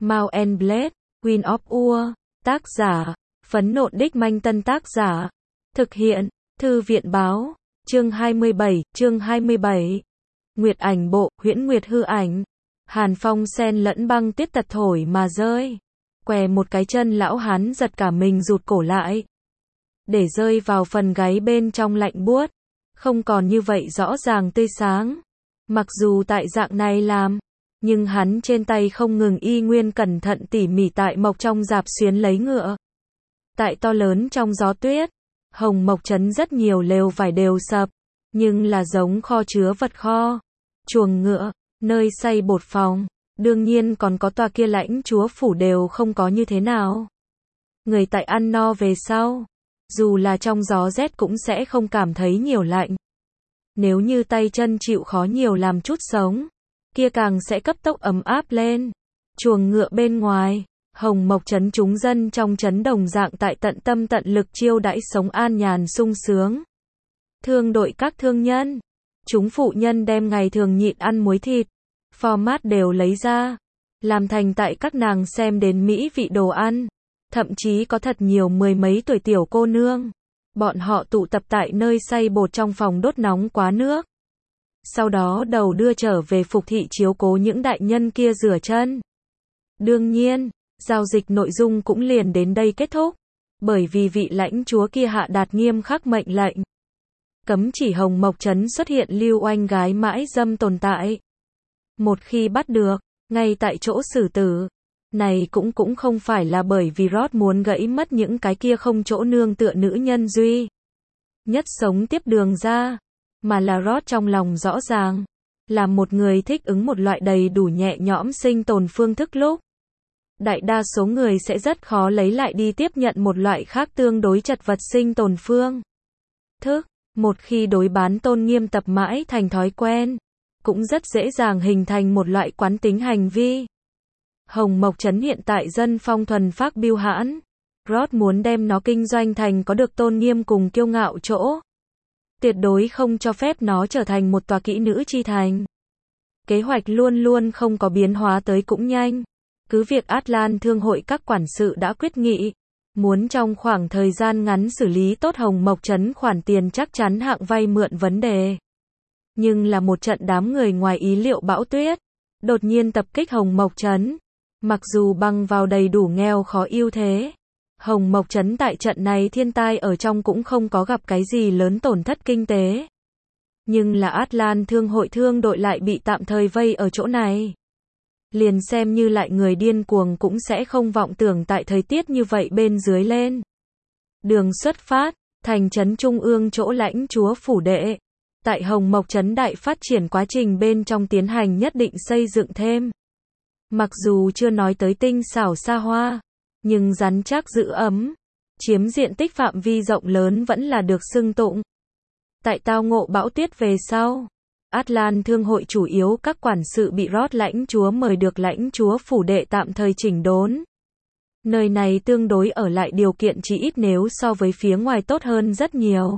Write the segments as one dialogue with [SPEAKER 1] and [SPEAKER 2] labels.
[SPEAKER 1] Mount and Blade, Queen of Ur, tác giả, Phấn Nộn Đích Manh Tân tác giả, thực hiện, Thư viện báo, chương 27, Nguyệt ảnh bộ, huyễn nguyệt hư ảnh, hàn phong sen lẫn băng tuyết tật thổi mà rơi, què một cái chân lão hán giật cả mình rụt cổ lại, để rơi vào phần gáy bên trong lạnh buốt, không còn như vậy rõ ràng tươi sáng, mặc dù tại dạng này làm, nhưng hắn trên tay không ngừng y nguyên cẩn thận tỉ mỉ tại mộc trong rạp xuyến lấy ngựa. Tại to lớn trong gió tuyết, Hồng Mộc Trấn rất nhiều lều vải đều sập, nhưng là giống kho chứa vật kho, chuồng ngựa, nơi xây bột phòng, đương nhiên còn có tòa kia lãnh chúa phủ đều không có như thế nào. Người tại ăn no về sau, dù là trong gió rét cũng sẽ không cảm thấy nhiều lạnh. Nếu như tay chân chịu khó nhiều làm chút sống, kia càng sẽ cấp tốc ấm áp lên. Chuồng ngựa bên ngoài, Hồng Mộc Trấn chúng dân trong trấn đồng dạng tại tận tâm tận lực chiêu đãi sống an nhàn sung sướng. Thương đội các thương nhân, chúng phụ nhân đem ngày thường nhịn ăn muối thịt, format đều lấy ra, làm thành tại các nàng xem đến mỹ vị đồ ăn. Thậm chí có thật nhiều mười mấy tuổi tiểu cô nương. Bọn họ tụ tập tại nơi xay bột trong phòng đốt nóng quá nước. Sau đó đầu đưa trở về phục thị chiếu cố những đại nhân kia rửa chân. Đương nhiên, giao dịch nội dung cũng liền đến đây kết thúc. Bởi vì vị lãnh chúa kia hạ đạt nghiêm khắc mệnh lệnh. Cấm chỉ Hồng Mộc Trấn xuất hiện lưu oanh gái mãi dâm tồn tại. Một khi bắt được, ngay tại chỗ xử tử. Này cũng không phải là bởi vì Rod muốn gãy mất những cái kia không chỗ nương tựa nữ nhân duy nhất sống tiếp đường ra, mà là Rod trong lòng rõ ràng, là một người thích ứng một loại đầy đủ nhẹ nhõm sinh tồn phương thức lúc. Đại đa số người sẽ rất khó lấy lại đi tiếp nhận một loại khác tương đối chật vật sinh tồn phương thức, một khi đối bán tôn nghiêm tập mãi thành thói quen, cũng rất dễ dàng hình thành một loại quán tính hành vi. Hồng Mộc Trấn hiện tại dân phong thuần phác biêu hãn. Rod muốn đem nó kinh doanh thành có được tôn nghiêm cùng kiêu ngạo chỗ. Tuyệt đối không cho phép nó trở thành một tòa kỹ nữ chi thành. Kế hoạch luôn luôn không có biến hóa tới cũng nhanh. Cứ việc Atlan Thương hội các quản sự đã quyết nghị. Muốn trong khoảng thời gian ngắn xử lý tốt Hồng Mộc Trấn khoản tiền chắc chắn hạng vay mượn vấn đề. Nhưng là một trận đám người ngoài ý liệu bão tuyết. Đột nhiên tập kích Hồng Mộc Trấn. Mặc dù bằng vào đầy đủ nghèo khó ưu thế, Hồng Mộc Trấn tại trận này thiên tai ở trong cũng không có gặp cái gì lớn tổn thất kinh tế. Nhưng là Atlan Thương hội thương đội lại bị tạm thời vây ở chỗ này. Liền xem như lại người điên cuồng cũng sẽ không vọng tưởng tại thời tiết như vậy bên dưới lên. Đường xuất phát, thành trấn trung ương chỗ lãnh chúa phủ đệ. Tại Hồng Mộc Trấn đại phát triển quá trình bên trong tiến hành nhất định xây dựng thêm. Mặc dù chưa nói tới tinh xảo xa hoa, nhưng rắn chắc giữ ấm, chiếm diện tích phạm vi rộng lớn vẫn là được xưng tụng. Tại tao ngộ bão tuyết về sau, Atlan Thương hội chủ yếu các quản sự bị Rod lãnh chúa mời được lãnh chúa phủ đệ tạm thời chỉnh đốn. Nơi này tương đối ở lại điều kiện chỉ ít nếu so với phía ngoài tốt hơn rất nhiều.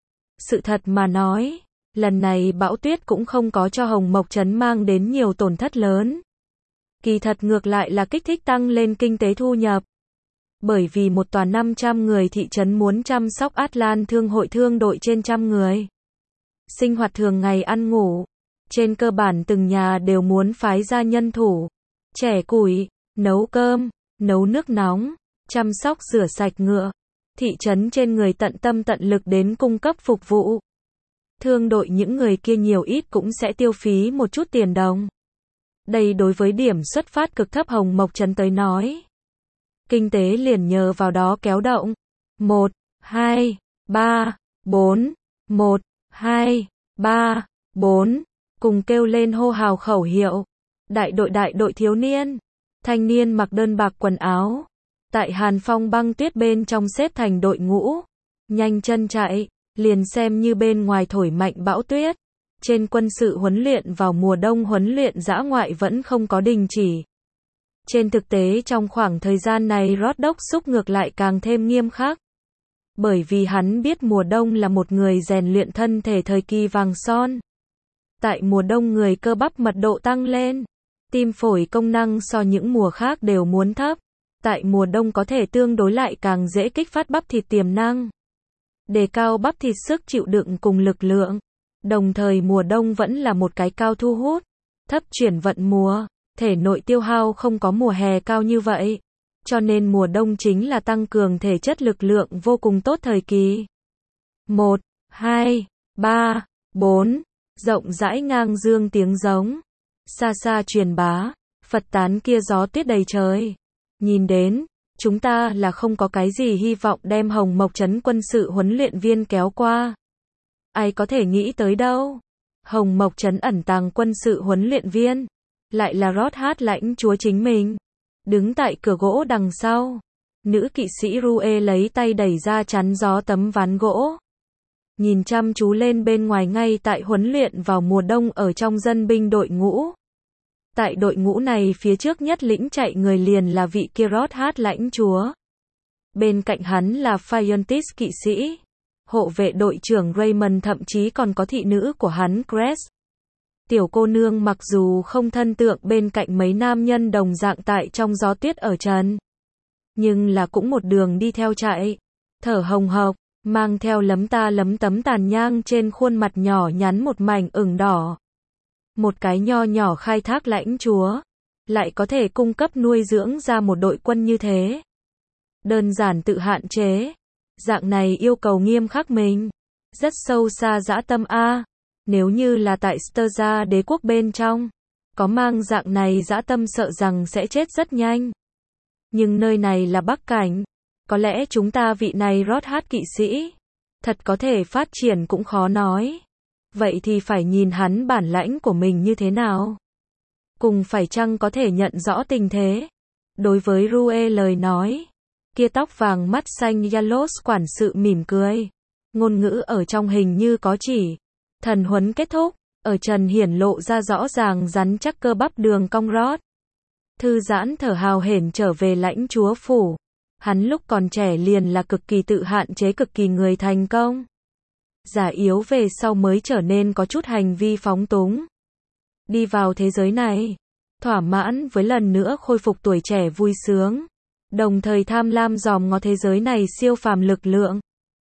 [SPEAKER 1] Sự thật mà nói, lần này bão tuyết cũng không có cho Hồng Mộc Trấn mang đến nhiều tổn thất lớn. Kỳ thật ngược lại là kích thích tăng lên kinh tế thu nhập. Bởi vì một tòa 500 người thị trấn muốn chăm sóc Atlan Thương hội thương đội trên trăm người. Sinh hoạt thường ngày ăn ngủ. Trên cơ bản từng nhà đều muốn phái ra nhân thủ. Chẻ củi, nấu cơm, nấu nước nóng, chăm sóc rửa sạch ngựa. Thị trấn trên người tận tâm tận lực đến cung cấp phục vụ. Thương đội những người kia nhiều ít cũng sẽ tiêu phí một chút tiền đồng. Đây đối với điểm xuất phát cực thấp Hồng Mộc Trấn tới nói. Kinh tế liền nhờ vào đó kéo động. 1, 2, 3, 4, 1, 2, 3, 4, cùng kêu lên hô hào khẩu hiệu. Đại đội thiếu niên, thanh niên mặc đơn bạc quần áo. Tại hàn phong băng tuyết bên trong xếp thành đội ngũ. Nhanh chân chạy, liền xem như bên ngoài thổi mạnh bão tuyết. Trên quân sự huấn luyện vào mùa đông huấn luyện dã ngoại vẫn không có đình chỉ. Trên thực tế trong khoảng thời gian này Rod đốc xúc ngược lại càng thêm nghiêm khắc. Bởi vì hắn biết mùa đông là một người rèn luyện thân thể thời kỳ vàng son. Tại mùa đông người cơ bắp mật độ tăng lên. Tim phổi công năng so những mùa khác đều muốn thấp. Tại mùa đông có thể tương đối lại càng dễ kích phát bắp thịt tiềm năng. Đề cao bắp thịt sức chịu đựng cùng lực lượng. Đồng thời mùa đông vẫn là một cái cao thu hút, thấp chuyển vận mùa, thể nội tiêu hao không có mùa hè cao như vậy. Cho nên mùa đông chính là tăng cường thể chất lực lượng vô cùng tốt thời kỳ. 1, 2, 3, 4, rộng rãi ngang dương tiếng giống. Xa xa truyền bá, Phật tán kia gió tuyết đầy trời. Nhìn đến, chúng ta là không có cái gì hy vọng đem Hồng Mộc Trấn quân sự huấn luyện viên kéo qua. Ai có thể nghĩ tới đâu. Hồng Mộc Trấn ẩn tàng quân sự huấn luyện viên. Lại là Roth Hát lãnh chúa chính mình. Đứng tại cửa gỗ đằng sau. Nữ kỵ sĩ Rue lấy tay đẩy ra chắn gió tấm ván gỗ. Nhìn chăm chú lên bên ngoài ngay tại huấn luyện vào mùa đông ở trong dân binh đội ngũ. Tại đội ngũ này phía trước nhất lĩnh chạy người liền là vị kia Roth Hát lãnh chúa. Bên cạnh hắn là Phiontis kỵ sĩ. Hộ vệ đội trưởng Raymond thậm chí còn có thị nữ của hắn Cress. Tiểu cô nương mặc dù không thân tượng bên cạnh mấy nam nhân đồng dạng tại trong gió tuyết ở trần. Nhưng là cũng một đường đi theo chạy. Thở hồng hộc, mang theo lấm ta lấm tấm tàn nhang trên khuôn mặt nhỏ nhắn một mảnh ửng đỏ. Một cái nho nhỏ khai thác lãnh chúa. Lại có thể cung cấp nuôi dưỡng ra một đội quân như thế. Đơn giản tự hạn chế. Dạng này yêu cầu nghiêm khắc mình. Rất sâu xa dã tâm a. Nếu như là tại Sterza đế quốc bên trong, có mang dạng này dã tâm sợ rằng sẽ chết rất nhanh. Nhưng nơi này là Bắc Cảnh. Có lẽ chúng ta vị này Roth Hát kỵ sĩ. Thật có thể phát triển cũng khó nói. Vậy thì phải nhìn hắn bản lãnh của mình như thế nào. Cùng phải chăng có thể nhận rõ tình thế. Đối với Rue lời nói. Kia tóc vàng mắt xanh Yalos quản sự mỉm cười. Ngôn ngữ ở trong hình như có chỉ. Thần huấn kết thúc. Ở trần hiển lộ ra rõ ràng rắn chắc cơ bắp đường cong rót. Thư giãn thở hào hển trở về lãnh chúa phủ. Hắn lúc còn trẻ liền là cực kỳ tự hạn chế cực kỳ người thành công. Già yếu về sau mới trở nên có chút hành vi phóng túng. Đi vào thế giới này. Thỏa mãn với lần nữa khôi phục tuổi trẻ vui sướng. Đồng thời tham lam dòm ngó thế giới này siêu phàm lực lượng.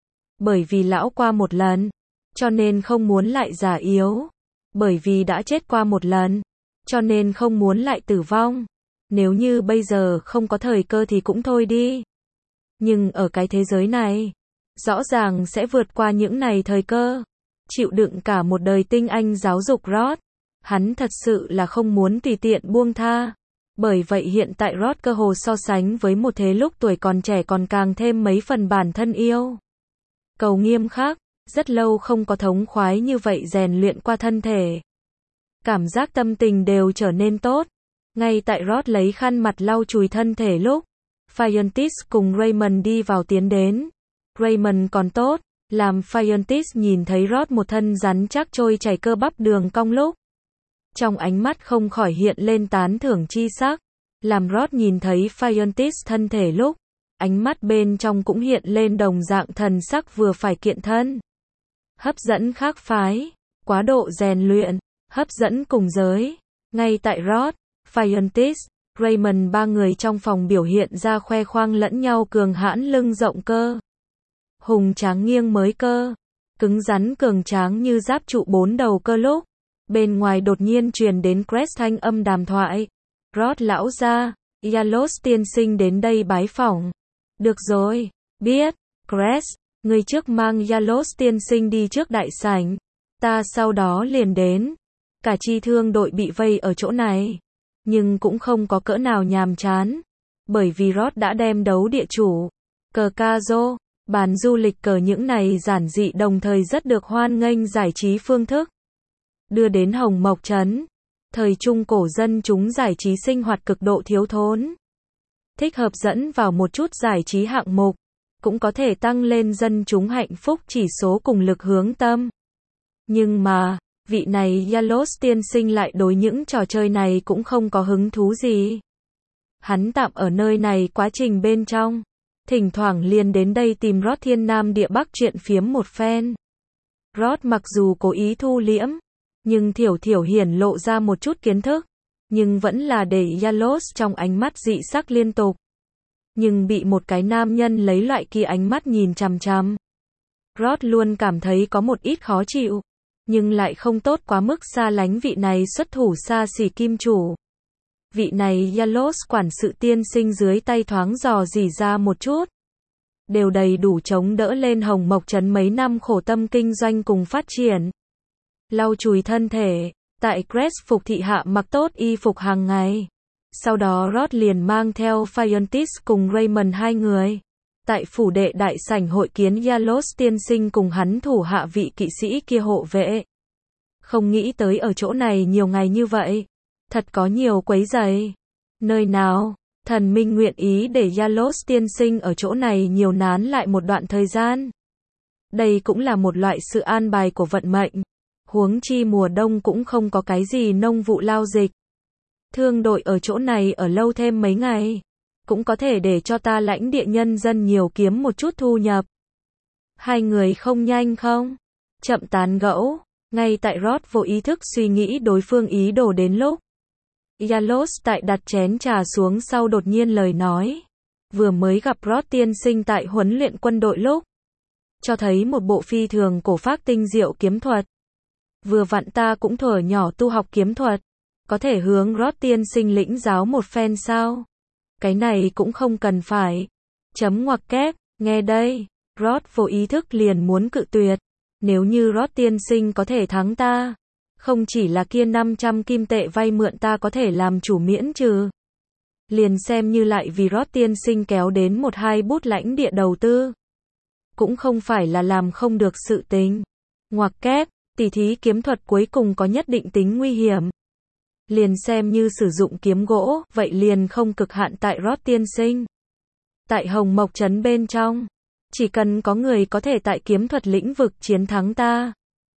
[SPEAKER 1] Bởi vì lão qua một lần. Cho nên không muốn lại già yếu. Bởi vì đã chết qua một lần. Cho nên không muốn lại tử vong. Nếu như bây giờ không có thời cơ thì cũng thôi đi. Nhưng ở cái thế giới này, rõ ràng sẽ vượt qua những này thời cơ. Chịu đựng cả một đời tinh anh giáo dục Roth. Hắn thật sự là không muốn tùy tiện buông tha. Bởi vậy hiện tại Roth cơ hồ so sánh với một thế lúc tuổi còn trẻ còn càng thêm mấy phần bản thân yêu. Cầu nghiêm khắc, rất lâu không có thống khoái như vậy rèn luyện qua thân thể. Cảm giác tâm tình đều trở nên tốt. Ngay tại Roth lấy khăn mặt lau chùi thân thể lúc, Phiontis cùng Raymond đi vào tiến đến. Raymond còn tốt, làm Phiontis nhìn thấy Roth một thân rắn chắc trôi chảy cơ bắp đường cong lúc. Trong ánh mắt không khỏi hiện lên tán thưởng chi sắc. Làm Roth nhìn thấy Phiontis thân thể lúc, ánh mắt bên trong cũng hiện lên đồng dạng thần sắc vừa phải kiện thân. Hấp dẫn khác phái, quá độ rèn luyện, hấp dẫn cùng giới. Ngay tại Roth, Phiontis, Raymond ba người trong phòng biểu hiện ra khoe khoang lẫn nhau cường hãn lưng rộng cơ. Hùng tráng nghiêng mới cơ. Cứng rắn cường tráng như giáp trụ 4 đầu cơ lúc. Bên ngoài đột nhiên truyền đến Cress thanh âm đàm thoại. Roth lão gia, Yalos tiên sinh đến đây bái phỏng. Được rồi, biết, Cress, người trước mang Yalos tiên sinh đi trước đại sảnh. Ta sau đó liền đến. Cả chi thương đội bị vây ở chỗ này. Nhưng cũng không có cỡ nào nhàm chán. Bởi vì Roth đã đem đấu địa chủ, cờ ca rô, bàn du lịch cờ những này giản dị đồng thời rất được hoan nghênh giải trí phương thức. Đưa đến Hồng Mộc Trấn. Thời trung cổ dân chúng giải trí sinh hoạt cực độ thiếu thốn. Thích hợp dẫn vào một chút giải trí hạng mục. Cũng có thể tăng lên dân chúng hạnh phúc chỉ số cùng lực hướng tâm. Nhưng mà, vị này Yalos tiên sinh lại đối những trò chơi này cũng không có hứng thú gì. Hắn tạm ở nơi này quá trình bên trong. Thỉnh thoảng liền đến đây tìm Roth thiên nam địa bắc chuyện phiếm một phen. Roth mặc dù cố ý thu liễm, nhưng thiểu thiểu hiển lộ ra một chút kiến thức. nhưng vẫn là để Yalos trong ánh mắt dị sắc liên tục. Nhưng bị một cái nam nhân lấy loại kia ánh mắt nhìn chằm chằm. Rod luôn cảm thấy có một ít khó chịu, nhưng lại không tốt quá mức xa lánh vị này xuất thủ xa xỉ kim chủ. Vị này Yalos quản sự tiên sinh dưới tay thoáng dò dỉ ra một chút. Đều đầy đủ chống đỡ lên Hồng Mộc Trấn mấy năm khổ tâm kinh doanh cùng phát triển. Lau chùi thân thể, tại Crest phục thị hạ mặc tốt y phục hàng ngày. Sau đó Rod liền mang theo Phiontis cùng Raymond hai người. Tại phủ đệ đại sảnh hội kiến Yalos tiên sinh cùng hắn thủ hạ vị kỵ sĩ kia hộ vệ. Không nghĩ tới ở chỗ này nhiều ngày như vậy. Thật có nhiều quấy rầy. Nơi nào, thần minh nguyện ý để Yalos tiên sinh ở chỗ này nhiều nán lại một đoạn thời gian. Đây cũng là một loại sự an bài của vận mệnh. Huống chi mùa đông cũng không có cái gì nông vụ lao dịch. Thương đội ở chỗ này ở lâu thêm mấy ngày. Cũng có thể để cho ta lãnh địa nhân dân nhiều kiếm một chút thu nhập. Hai người không nhanh không? Chậm tán gẫu. Ngay tại Rod vô ý thức suy nghĩ đối phương ý đồ đến lúc. Yalos tại đặt chén trà xuống sau đột nhiên lời nói. Vừa mới gặp Rod tiên sinh tại huấn luyện quân đội lúc. Cho thấy một bộ phi thường cổ phác tinh diệu kiếm thuật. Vừa vặn ta cũng thuở nhỏ tu học kiếm thuật. Có thể hướng Rod tiên sinh lĩnh giáo một phen sao? Cái này cũng không cần phải. Chấm ngoặc kép, nghe đây. Rod vô ý thức liền muốn cự tuyệt. Nếu như Rod tiên sinh có thể thắng ta. Không chỉ là kia 500 kim tệ vay mượn ta có thể làm chủ miễn trừ. Liền xem như lại vì Rod tiên sinh kéo đến 1-2 bút lãnh địa đầu tư. Cũng không phải là làm không được sự tình. Ngoặc kép, tỉ thí kiếm thuật cuối cùng có nhất định tính nguy hiểm. Liền xem như sử dụng kiếm gỗ, vậy liền không cực hạn tại Rod tiên sinh. Tại Hồng Mộc Trấn bên trong, chỉ cần có người có thể tại kiếm thuật lĩnh vực chiến thắng ta.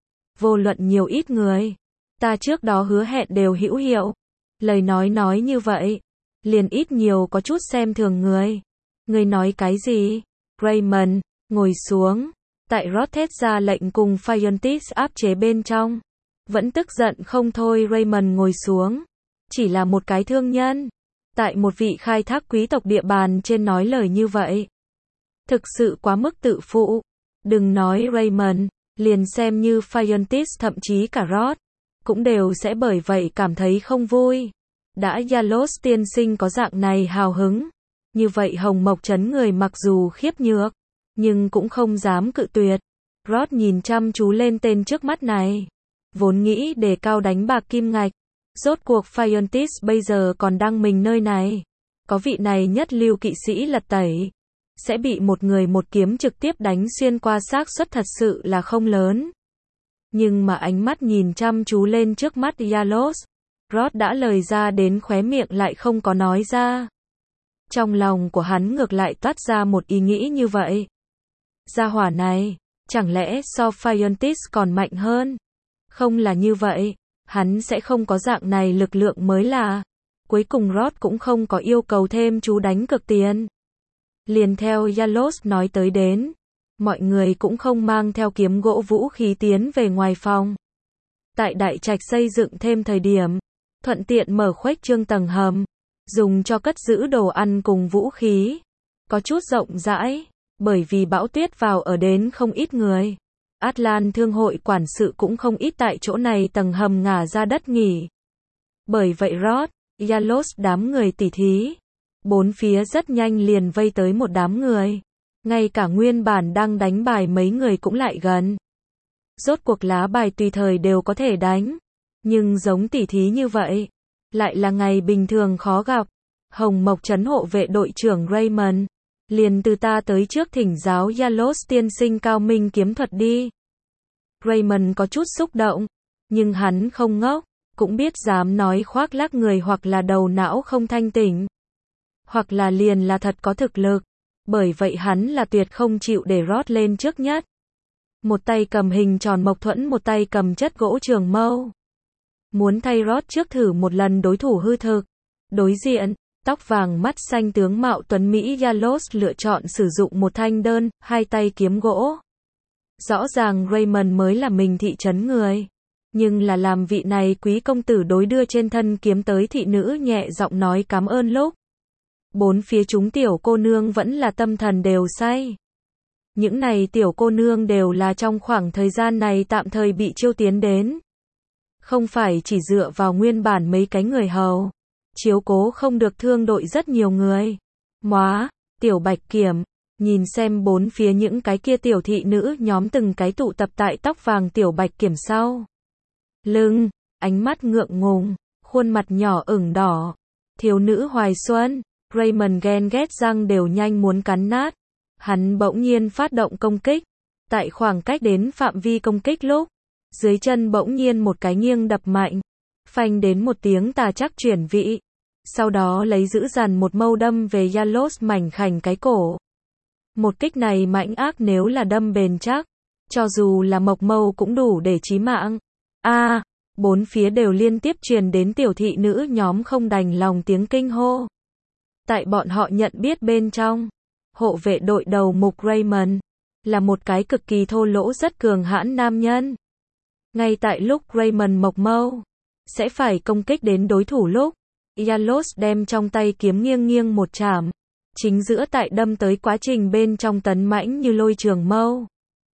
[SPEAKER 1] Vô luận nhiều ít người, ta trước đó hứa hẹn đều hữu hiệu. Lời nói như vậy, liền ít nhiều có chút xem thường người. Người nói cái gì? Raymond, ngồi xuống. Tại Rod thét ra lệnh cùng Phiontis áp chế bên trong. Vẫn tức giận không thôi Raymond ngồi xuống. Chỉ là một cái thương nhân. Tại một vị khai thác quý tộc địa bàn trên nói lời như vậy. Thực sự quá mức tự phụ. Đừng nói Raymond, liền xem như Phiontis thậm chí cả Rod. Cũng đều sẽ bởi vậy cảm thấy không vui. Đã Yalos tiên sinh có dạng này hào hứng. Như vậy Hồng Mộc Trấn người mặc dù khiếp nhược. Nhưng cũng không dám cự tuyệt. Rod nhìn chăm chú lên tên trước mắt này. Vốn nghĩ đề cao đánh bạc kim ngạch. Rốt cuộc Phiontis bây giờ còn đang mình nơi này. Có vị này nhất lưu kỵ sĩ lật tẩy. Sẽ bị một người một kiếm trực tiếp đánh xuyên qua xác suất thật sự là không lớn. Nhưng mà ánh mắt nhìn chăm chú lên trước mắt Yalos. Rod đã lời ra đến khóe miệng lại không có nói ra. Trong lòng của hắn ngược lại toát ra một ý nghĩ như vậy. Gia hỏa này, chẳng lẽ so Phiontis còn mạnh hơn? Không là như vậy, hắn sẽ không có dạng này lực lượng mới là. Cuối cùng Rod cũng không có yêu cầu thêm chú đánh cực tiền. Liền theo Yalos nói tới đến, mọi người cũng không mang theo kiếm gỗ vũ khí tiến về ngoài phòng. Tại đại trạch xây dựng thêm thời điểm, thuận tiện mở khuếch trương tầng hầm, dùng cho cất giữ đồ ăn cùng vũ khí. Có chút rộng rãi, bởi vì bão tuyết vào ở đến không ít người. Atlan thương hội quản sự cũng không ít tại chỗ này tầng hầm ngả ra đất nghỉ. Bởi vậy Rod, Yalos đám người tỉ thí. Bốn phía rất nhanh liền vây tới một đám người. Ngay cả nguyên bản đang đánh bài mấy người cũng lại gần. Rốt cuộc lá bài tùy thời đều có thể đánh. Nhưng giống tỉ thí như vậy, lại là ngày bình thường khó gặp. Hồng Mộc Trấn hộ vệ đội trưởng Raymond. Liền từ ta tới trước thỉnh giáo Yalos tiên sinh cao minh kiếm thuật đi. Raymond có chút xúc động. Nhưng hắn không ngốc. Cũng biết dám nói khoác lác người hoặc là đầu não không thanh tỉnh. Hoặc là liền là thật có thực lực. Bởi vậy hắn là tuyệt không chịu để Rod lên trước nhất. Một tay cầm hình tròn mộc thuẫn, một tay cầm chất gỗ trường mâu. Muốn thay Rod trước thử một lần đối thủ hư thực. Đối diện, tóc vàng mắt xanh tướng mạo tuấn Mỹ Yalos lựa chọn sử dụng một thanh đơn, hai tay kiếm gỗ. Rõ ràng Raymond mới là mình thị trấn người. Nhưng là làm vị này quý công tử đối đưa trên thân kiếm tới thị nữ nhẹ giọng nói cảm ơn lúc. Bốn phía chúng tiểu cô nương vẫn là tâm thần đều say. Những này tiểu cô nương đều là trong khoảng thời gian này tạm thời bị chiêu tiến đến. Không phải chỉ dựa vào nguyên bản mấy cái người hầu. Chiếu cố không được thương đội rất nhiều người. Móa, tiểu Bạch Kiểm, nhìn xem bốn phía những cái kia tiểu thị nữ nhóm từng cái tụ tập tại tóc vàng tiểu Bạch Kiểm sau. Lưng, ánh mắt ngượng ngùng, khuôn mặt nhỏ ửng đỏ. Thiếu nữ hoài xuân, Raymond ghen ghét răng đều nhanh muốn cắn nát. Hắn bỗng nhiên phát động công kích. Tại khoảng cách đến phạm vi công kích lúc, dưới chân bỗng nhiên một cái nghiêng đập mạnh. Phanh đến một tiếng tà chắc chuyển vị. Sau đó lấy giữ dằn một mâu đâm về Yalos mảnh khảnh cái cổ. Một kích này mãnh ác nếu là đâm bền chắc. Cho dù là mộc mâu cũng đủ để chí mạng. Bốn phía đều liên tiếp truyền đến tiểu thị nữ nhóm không đành lòng tiếng kinh hô. Tại bọn họ nhận biết bên trong, hộ vệ đội đầu mục Raymond, là một cái cực kỳ thô lỗ rất cường hãn nam nhân. Ngay tại lúc Raymond mộc mâu sẽ phải công kích đến đối thủ lúc, Yalos đem trong tay kiếm nghiêng nghiêng một chạm, chính giữa tại đâm tới quá trình bên trong tấn mãnh như lôi trường mâu.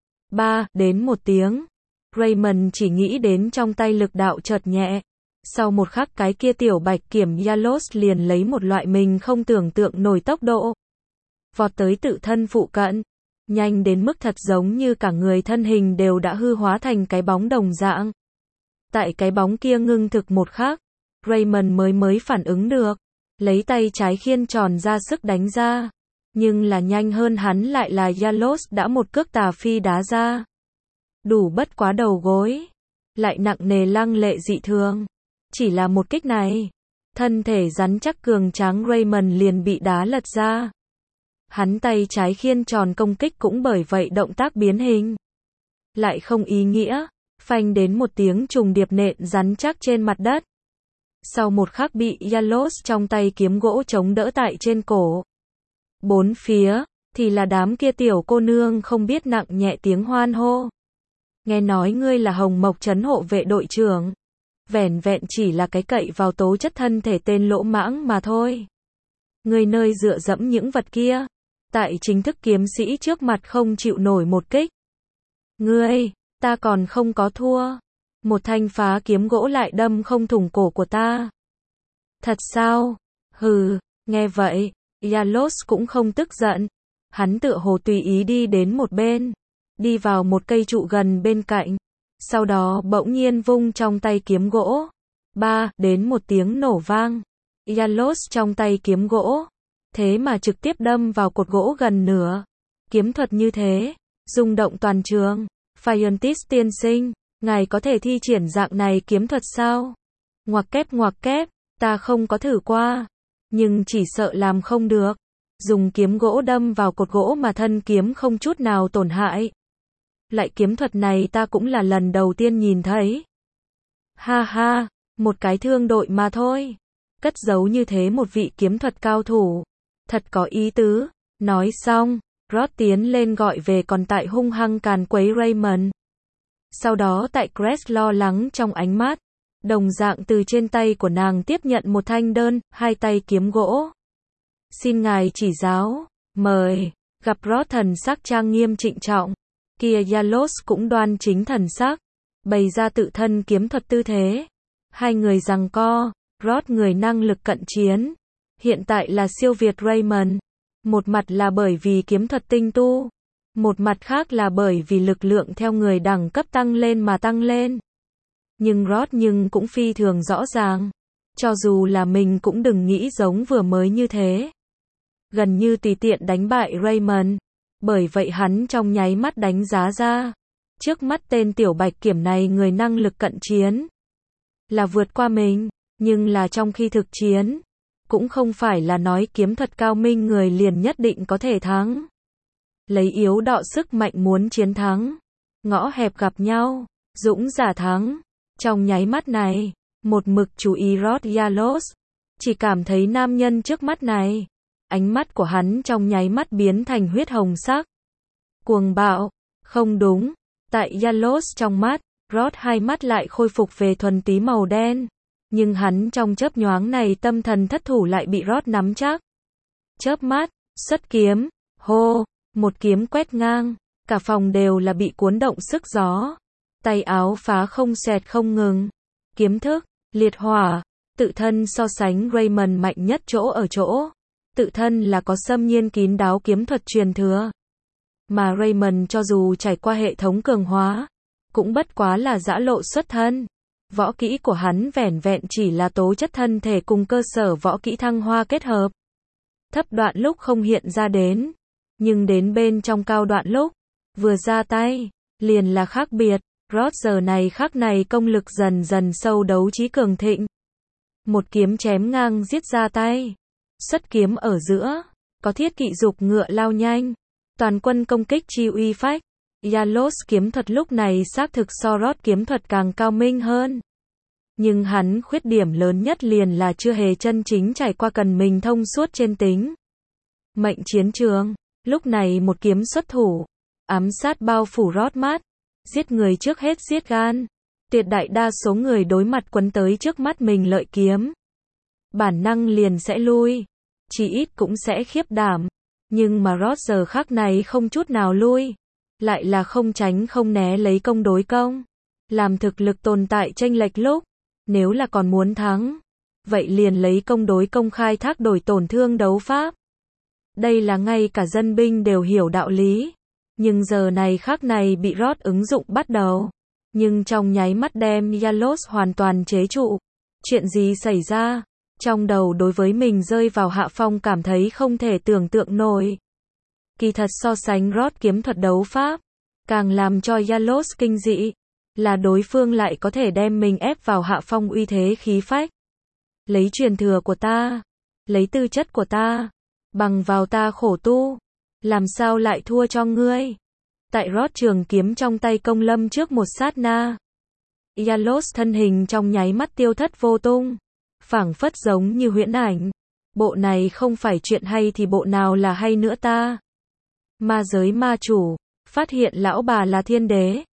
[SPEAKER 1] Đến một tiếng, Raymond chỉ nghĩ đến trong tay lực đạo chợt nhẹ. Sau một khắc cái kia tiểu Bạch Kiểm Yalos liền lấy một loại mình không tưởng tượng nổi tốc độ. Vọt tới tự thân phụ cận. Nhanh đến mức thật giống như cả người thân hình đều đã hư hóa thành cái bóng đồng dạng. Tại cái bóng kia ngưng thực một khắc, Raymond mới phản ứng được. Lấy tay trái khiên tròn ra sức đánh ra. Nhưng là nhanh hơn hắn lại là Yalos đã một cước tà phi đá ra. Đủ bất quá đầu gối. Lại nặng nề lăng lệ dị thường. Chỉ là một kích này. Thân thể rắn chắc cường tráng Raymond liền bị đá lật ra. Hắn tay trái khiên tròn công kích cũng bởi vậy động tác biến hình. Lại không ý nghĩa. Phanh đến một tiếng trùng điệp nện rắn chắc trên mặt đất. Sau một khắc bị Yalos trong tay kiếm gỗ chống đỡ tại trên cổ. Bốn phía, thì là đám kia tiểu cô nương không biết nặng nhẹ tiếng hoan hô. Nghe nói ngươi là Hồng Mộc trấn hộ vệ đội trưởng. Vẻn vẹn chỉ là cái cậy vào tố chất thân thể tên lỗ mãng mà thôi. Ngươi nơi dựa dẫm những vật kia. Tại chính thức kiếm sĩ trước mặt không chịu nổi một kích. Ngươi, ta còn không có thua. Một thanh phá kiếm gỗ lại đâm không thủng cổ của ta. Thật sao? Hừ, nghe vậy, Yalos cũng không tức giận. Hắn tựa hồ tùy ý đi đến một bên. Đi vào một cây trụ gần bên cạnh. Sau đó bỗng nhiên vung trong tay kiếm gỗ. Đến một tiếng nổ vang. Yalos trong tay kiếm gỗ. Thế mà trực tiếp đâm vào cột gỗ gần nửa. Kiếm thuật như thế. Rung động toàn trường. Phaiontis tiên sinh. Ngài có thể thi triển dạng này kiếm thuật sao? Ngoặc kép, ta không có thử qua. Nhưng chỉ sợ làm không được. Dùng kiếm gỗ đâm vào cột gỗ mà thân kiếm không chút nào tổn hại. Lại kiếm thuật này ta cũng là lần đầu tiên nhìn thấy. Ha, một cái thương đội mà thôi. Cất giấu như thế một vị kiếm thuật cao thủ. Thật có ý tứ. Nói xong, Rod tiến lên gọi về còn tại hung hăng càn quấy Raymond. Sau đó tại Crest lo lắng trong ánh mắt, đồng dạng từ trên tay của nàng tiếp nhận một thanh đơn, hai tay kiếm gỗ. Xin ngài chỉ giáo, mời, gặp Rod thần sắc trang nghiêm trịnh trọng. Kia Yalos cũng đoan chính thần sắc, bày ra tự thân kiếm thuật tư thế. Hai người giằng co, Rod người năng lực cận chiến. Hiện tại là siêu việt Raymond. Một mặt là bởi vì kiếm thuật tinh tu. Một mặt khác là bởi vì lực lượng theo người đẳng cấp tăng lên mà tăng lên. Nhưng Rod cũng phi thường rõ ràng. Cho dù là mình cũng đừng nghĩ giống vừa mới như thế. Gần như tùy tiện đánh bại Raymond. Bởi vậy hắn trong nháy mắt đánh giá ra. Trước mắt tên tiểu Bạch Kiểm này người năng lực cận chiến. Là vượt qua mình. Nhưng là trong khi thực chiến. Cũng không phải là nói kiếm thuật cao minh người liền nhất định có thể thắng. Lấy yếu đọ sức mạnh muốn chiến thắng. Ngõ hẹp gặp nhau. Dũng giả thắng. Trong nháy mắt này. Một mực chú ý Rod Yalos. Chỉ cảm thấy nam nhân trước mắt này. Ánh mắt của hắn trong nháy mắt biến thành huyết hồng sắc. Cuồng bạo. Không đúng. Tại Yalos trong mắt, Rod hai mắt lại khôi phục về thuần túy màu đen. Nhưng hắn trong chớp nhoáng này tâm thần thất thủ lại bị Rod nắm chắc. Chớp mắt, xuất kiếm, hô, một kiếm quét ngang, cả phòng đều là bị cuốn động sức gió. Tay áo phá không xẹt không ngừng. Kiếm thức, liệt hỏa, tự thân so sánh Raymond mạnh nhất chỗ ở chỗ. Tự thân là có xâm nhiên kín đáo kiếm thuật truyền thừa. Mà Raymond cho dù trải qua hệ thống cường hóa, cũng bất quá là dã lộ xuất thân. Võ kỹ của hắn vẻn vẹn chỉ là tố chất thân thể cùng cơ sở võ kỹ thăng hoa kết hợp. Thấp đoạn lúc không hiện ra đến, nhưng đến bên trong cao đoạn lúc, vừa ra tay, liền là khác biệt. Rod giờ này khắc này công lực dần dần sâu đấu trí cường thịnh. Một kiếm chém ngang giết ra tay. Xuất kiếm ở giữa, có thiết kỵ dục ngựa lao nhanh. Toàn quân công kích chi uy phách. Yalos kiếm thuật lúc này xác thực so Rod kiếm thuật càng cao minh hơn. Nhưng hắn khuyết điểm lớn nhất liền là chưa hề chân chính trải qua cần mình thông suốt trên tính mệnh chiến trường. Lúc này một kiếm xuất thủ, ám sát bao phủ Rod mắt. Giết người trước hết giết gan. Tuyệt đại đa số người đối mặt quấn tới trước mắt mình lợi kiếm, bản năng liền sẽ lui, chỉ ít cũng sẽ khiếp đảm. Nhưng mà Rod giờ khắc này không chút nào lui, lại là không tránh không né lấy công đối công. Làm thực lực tồn tại chênh lệch lúc, nếu là còn muốn thắng, vậy liền lấy công đối công khai thác đổi tổn thương đấu pháp. Đây là ngay cả dân binh đều hiểu đạo lý. Nhưng giờ này khắc này bị Rod ứng dụng bắt đầu. Nhưng trong nháy mắt đem Yalos hoàn toàn chế trụ. Chuyện gì xảy ra? Trong đầu đối với mình rơi vào hạ phong cảm thấy không thể tưởng tượng nổi. Kỳ thật so sánh Rod kiếm thuật đấu pháp, càng làm cho Yalos kinh dị, là đối phương lại có thể đem mình ép vào hạ phong uy thế khí phách. Lấy truyền thừa của ta, lấy tư chất của ta, bằng vào ta khổ tu, làm sao lại thua cho ngươi? Tại Rod trường kiếm trong tay công lâm trước một sát na, Yalos thân hình trong nháy mắt tiêu thất vô tung, phảng phất giống như huyễn ảnh. Bộ này không phải chuyện hay thì bộ nào là hay nữa ta? Ma giới ma chủ, phát hiện lão bà là thiên đế,